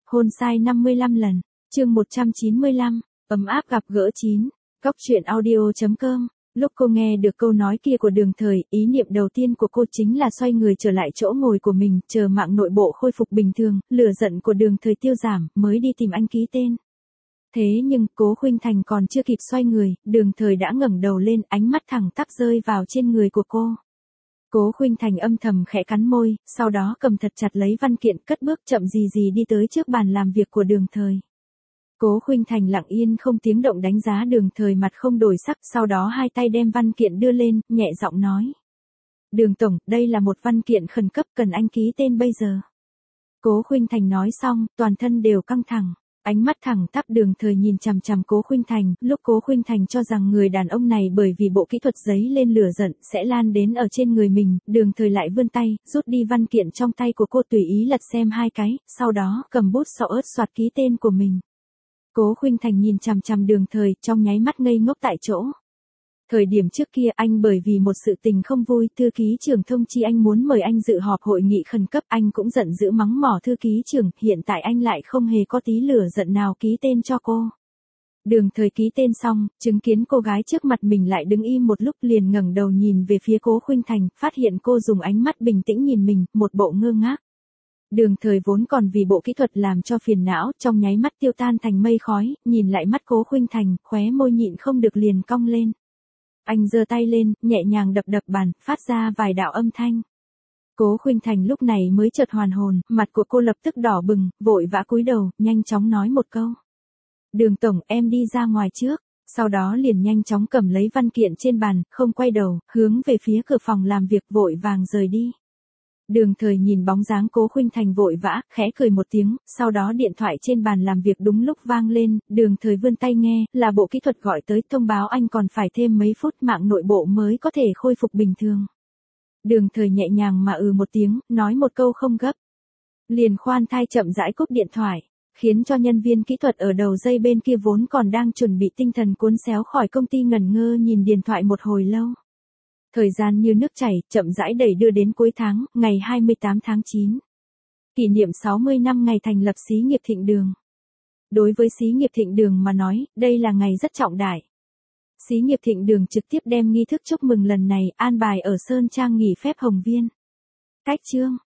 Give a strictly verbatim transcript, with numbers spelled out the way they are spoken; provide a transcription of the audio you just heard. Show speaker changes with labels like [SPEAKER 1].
[SPEAKER 1] Hôn sai năm mươi lăm lần. Chương một trăm chín mươi lăm. Ấm áp gặp gỡ chín. Góc truyện audio chấm com. Lúc cô nghe được câu nói kia của Đường Thời, ý niệm đầu tiên của cô chính là xoay người trở lại chỗ ngồi của mình, chờ mạng nội bộ khôi phục bình thường, lửa giận của Đường Thời tiêu giảm, mới đi tìm anh ký tên. Thế nhưng, Cố Khuynh Thành còn chưa kịp xoay người, Đường Thời đã ngẩng đầu lên, ánh mắt thẳng tắp rơi vào trên người của cô. Cố Khuynh Thành âm thầm khẽ cắn môi, sau đó cầm thật chặt lấy văn kiện, cất bước chậm gì gì đi tới trước bàn làm việc của Đường Thời. Cố Khuynh Thành lặng yên không tiếng động đánh giá Đường Thời, mặt không đổi sắc, sau đó hai tay đem văn kiện đưa lên, nhẹ giọng nói. Đường Tổng, đây là một văn kiện khẩn cấp cần anh ký tên bây giờ. Cố Khuynh Thành nói xong, toàn thân đều căng thẳng. Ánh mắt thẳng tắp Đường Thời nhìn chằm chằm Cố Khuynh Thành, lúc Cố Khuynh Thành cho rằng người đàn ông này bởi vì bộ kỹ thuật giấy lên lửa giận sẽ lan đến ở trên người mình, Đường Thời lại vươn tay, rút đi văn kiện trong tay của cô, tùy ý lật xem hai cái, sau đó cầm bút xọ ớt soạt ký tên của mình. Cố Khuynh Thành nhìn chằm chằm Đường Thời, trong nháy mắt ngây ngốc tại chỗ. Thời điểm trước kia anh bởi vì một sự tình không vui, thư ký trưởng thông chi anh muốn mời anh dự họp hội nghị khẩn cấp, anh cũng giận dữ mắng mỏ thư ký trưởng, hiện tại anh lại không hề có tí lửa giận nào ký tên cho cô. Đường Thời ký tên xong, chứng kiến cô gái trước mặt mình lại đứng im một lúc, liền ngẩng đầu nhìn về phía Cố Khuynh Thành, phát hiện cô dùng ánh mắt bình tĩnh nhìn mình, một bộ ngơ ngác. Đường Thời vốn còn vì bộ kỹ thuật làm cho phiền não, trong nháy mắt tiêu tan thành mây khói, nhìn lại mắt Cố Khuynh Thành, khóe môi nhịn không được liền cong lên. Anh giơ tay lên, nhẹ nhàng đập đập bàn, phát ra vài đạo âm thanh. Cố Khuynh Thành lúc này mới chợt hoàn hồn, mặt của cô lập tức đỏ bừng, vội vã cúi đầu, nhanh chóng nói một câu. Đường Tổng, em đi ra ngoài trước, sau đó liền nhanh chóng cầm lấy văn kiện trên bàn, không quay đầu, hướng về phía cửa phòng làm việc, vội vàng rời đi. Đường Thời nhìn bóng dáng Cố Khuynh Thành vội vã, khẽ cười một tiếng, sau đó điện thoại trên bàn làm việc đúng lúc vang lên, Đường Thời vươn tay nghe, là bộ kỹ thuật gọi tới, thông báo anh còn phải thêm mấy phút mạng nội bộ mới có thể khôi phục bình thường. Đường Thời nhẹ nhàng mà ừ một tiếng, nói một câu không gấp. Liền khoan thai chậm rãi cúp điện thoại, khiến cho nhân viên kỹ thuật ở đầu dây bên kia vốn còn đang chuẩn bị tinh thần cuốn xéo khỏi công ty ngẩn ngơ nhìn điện thoại một hồi lâu. Thời gian như nước chảy, chậm rãi đẩy đưa đến cuối tháng, ngày hai mươi tám tháng chín. Kỷ niệm sáu mươi năm ngày thành lập xí nghiệp Thịnh Đường. Đối với xí nghiệp Thịnh Đường mà nói, đây là ngày rất trọng đại. Xí nghiệp Thịnh Đường trực tiếp đem nghi thức chúc mừng lần này an bài ở Sơn Trang nghỉ phép Hồng Viên. Cách chương.